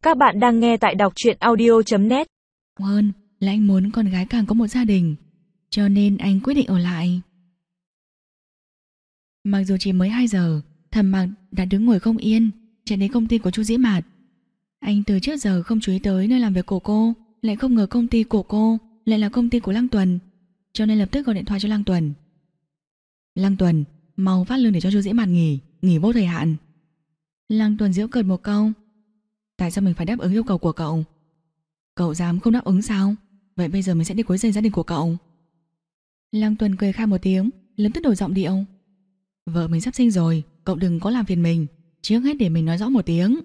Các bạn đang nghe tại đọc truyện audio.net. Hơn là anh muốn con gái càng có một gia đình, cho nên anh quyết định ở lại. Mặc dù chỉ mới 2 giờ, Thẩm Mặc đã đứng ngồi không yên, chạy đến công ty của Chu Dĩ Mạt. Anh từ trước giờ không chú ý tới nơi làm việc của cô, lại không ngờ công ty của cô lại là công ty của Lăng Tuần, cho nên lập tức gọi điện thoại cho Lăng Tuần. Lăng Tuần, mau phát lương để cho Chu Dĩ Mạt nghỉ vô thời hạn. Lăng Tuần giễu cợt một câu. Tại sao mình phải đáp ứng yêu cầu của cậu? Cậu dám không đáp ứng sao? Vậy bây giờ mình sẽ đi quấy rầy gia đình của cậu. Lăng Tuần cười kha một tiếng, lập tức đổi giọng điệu. Vợ mình sắp sinh rồi, cậu đừng có làm phiền mình. Trước hết để mình nói rõ một tiếng.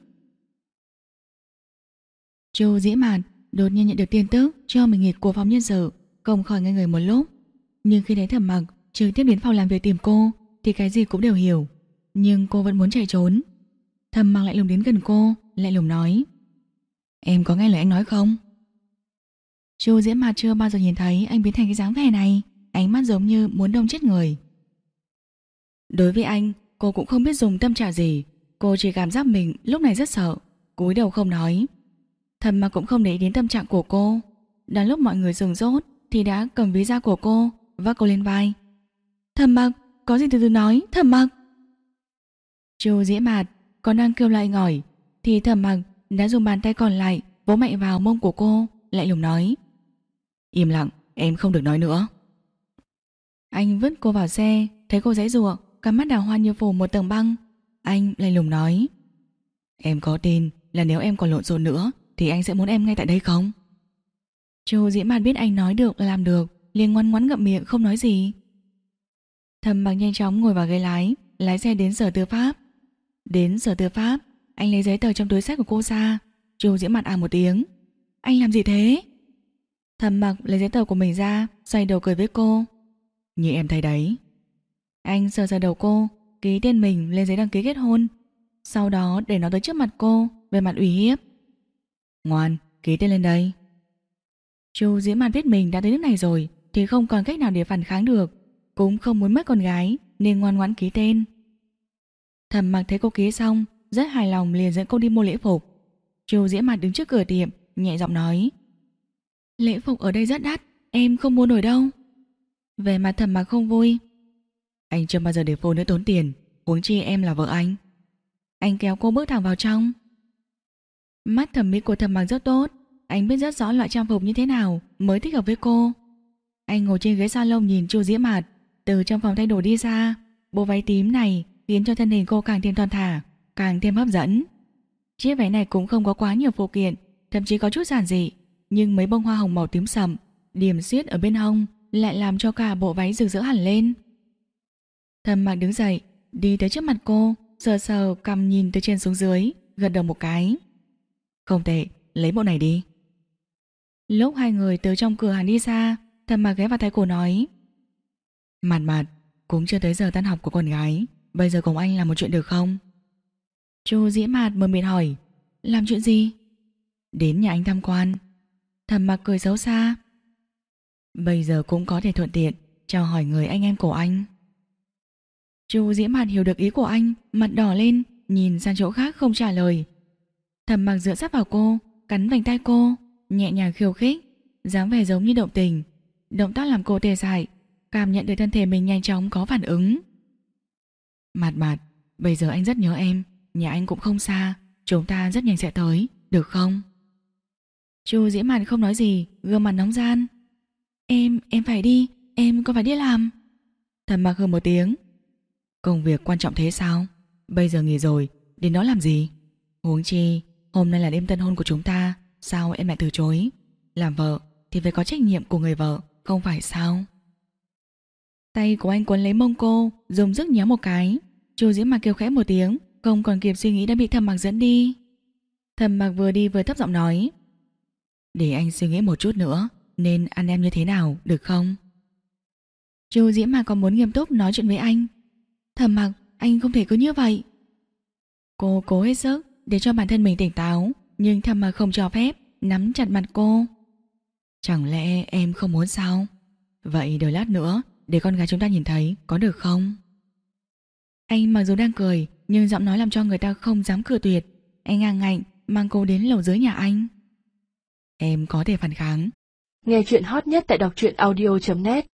Chu Dĩ Mạt đột nhiên nhận được tin tức cho mình nghỉ của phòng nhân sự, không khỏi ngây người một lúc. Nhưng khi thấy Thẩm Mặc trực tiếp đến phòng làm việc tìm cô thì cái gì cũng đều hiểu, nhưng cô vẫn muốn chạy trốn. Thẩm Mặc lại lùng đến gần cô, lại lùng nói: Em có nghe lời anh nói không? Chu Dĩ Mạt chưa bao giờ nhìn thấy anh biến thành cái dáng vẻ này, ánh mắt giống như muốn đông chết người. Đối với anh, cô cũng không biết dùng tâm trạng gì, cô chỉ cảm giác mình lúc này rất sợ, cúi đầu không nói. Thẩm Mặc cũng không để ý đến tâm trạng của cô. Đến lúc mọi người sửng sốt thì đã cầm ví da của cô, vác cô lên vai. Thẩm Mặc, có gì từ từ nói, Thẩm Mặc. Chu Dĩ Mạt còn đang kêu lại ngỏi thì Thẩm Mặc đã dùng bàn tay còn lại vỗ mạnh vào mông của cô, lại lùng nói: Im lặng, em không được nói nữa. Anh vứt cô vào xe, thấy cô giãy giụa, cặp mắt đào hoa như phủ một tầng băng. Anh lại lùng nói: Em có tin là nếu em còn lộn xộn nữa thì anh sẽ muốn em ngay tại đây không? Chu Dĩ Mạt biết anh nói được là làm được, liền ngoan ngoãn ngậm miệng không nói gì. Thẩm Mặc nhanh chóng ngồi vào ghế lái xe đến sở tư pháp. Đến sở tư pháp, anh lấy giấy tờ trong túi xách của cô ra. Chu Dĩ Mạt một tiếng: Anh làm gì thế? Thẩm Mặc lấy giấy tờ của mình ra, xoay đầu cười với cô: Như em thấy đấy. Anh sờ sờ đầu cô, ký tên mình lên giấy đăng ký kết hôn, sau đó để nó tới trước mặt cô, về mặt uy hiếp: Ngoan, ký tên lên đây. Chu Dĩ Mạt biết mình đã tới nước này rồi thì không còn cách nào để phản kháng được, cũng không muốn mất con gái nên ngoan ngoãn ký tên. Thẩm Mặc thấy cô ký xong, rất hài lòng liền dẫn cô đi mua lễ phục. Chu Dĩ Mạt đứng trước cửa tiệm, nhẹ giọng nói: Lễ phục ở đây rất đắt, em không mua nổi đâu. Về mặt Thẩm Mặc không vui: Anh chưa bao giờ để phụ nữ tốn tiền, huống chi em là vợ anh. Anh kéo cô bước thẳng vào trong. Mắt thẩm mỹ của Thẩm Mặc rất tốt, anh biết rất rõ loại trang phục như thế nào mới thích hợp với cô. Anh ngồi trên ghế salon nhìn Chu Dĩ Mạt từ trong phòng thay đồ đi ra. Bộ váy tím này khiến cho thân hình cô càng thêm thon thả, càng thêm hấp dẫn. Chiếc váy này cũng không có quá nhiều phụ kiện, thậm chí có chút giản dị, nhưng mấy bông hoa hồng màu tím sậm điểm xuyết ở bên hông lại làm cho cả bộ váy rực rỡ hẳn lên. Thẩm Mặc đứng dậy, đi tới trước mặt cô, sờ sờ cằm nhìn từ trên xuống dưới, gật đầu một cái: Không tệ, lấy bộ này đi. Lúc hai người từ trong cửa hàng đi xa, Thẩm Mặc ghé vào tai cô nói: Mạt, cũng chưa tới giờ tan học của con gái, bây giờ cùng anh làm một chuyện được không? Chu Dĩ Mạt mờ mịt hỏi: Làm chuyện gì? Đến nhà anh tham quan. Thẩm Mặc cười xấu xa: Bây giờ cũng có thể thuận tiện chào hỏi người anh em của anh. Chu Dĩ Mạt hiểu được ý của anh, mặt đỏ lên, nhìn sang chỗ khác không trả lời. Thẩm Mặc dựa sát vào cô, cắn vành tay cô, nhẹ nhàng khiêu khích, dáng vẻ giống như động tình. Động tác làm cô tê dại, cảm nhận được thân thể mình nhanh chóng có phản ứng. Mạt, bây giờ anh rất nhớ em, nhà anh cũng không xa, chúng ta rất nhanh sẽ tới, được không? Chu Dĩ Mạt không nói gì, gương mặt nóng ran. Em phải đi, em có phải đi làm. Thẩm Mặc hừ một tiếng: Công việc quan trọng thế sao? Bây giờ nghỉ rồi, đến đó làm gì? Huống chi, hôm nay là đêm tân hôn của chúng ta, sao em lại từ chối? Làm vợ thì phải có trách nhiệm của người vợ, không phải sao? Tay của anh quấn lấy mông cô, dùng sức nhéo một cái. Chu Dĩ Mạt kêu khẽ một tiếng, không còn kịp suy nghĩ đã bị Thẩm Mặc dẫn đi. Thẩm Mặc vừa đi vừa thấp giọng nói: Để anh suy nghĩ một chút nữa, nên ăn em như thế nào, được không? Chu Dĩ Mạt còn muốn nghiêm túc nói chuyện với anh. Thẩm Mặc, anh không thể cứ như vậy. Cô cố hết sức để cho bản thân mình tỉnh táo, nhưng Thẩm Mặc không cho phép, nắm chặt mặt cô. Chẳng lẽ em không muốn sao? Vậy đợi lát nữa để con gái chúng ta nhìn thấy, có được không? Anh mặc dù đang cười, nhưng giọng nói làm cho người ta không dám cự tuyệt. Anh ngang ngạnh mang cô đến lầu dưới nhà anh. Em có thể phản kháng. Nghe chuyện hot nhất tại đọc truyện audio.net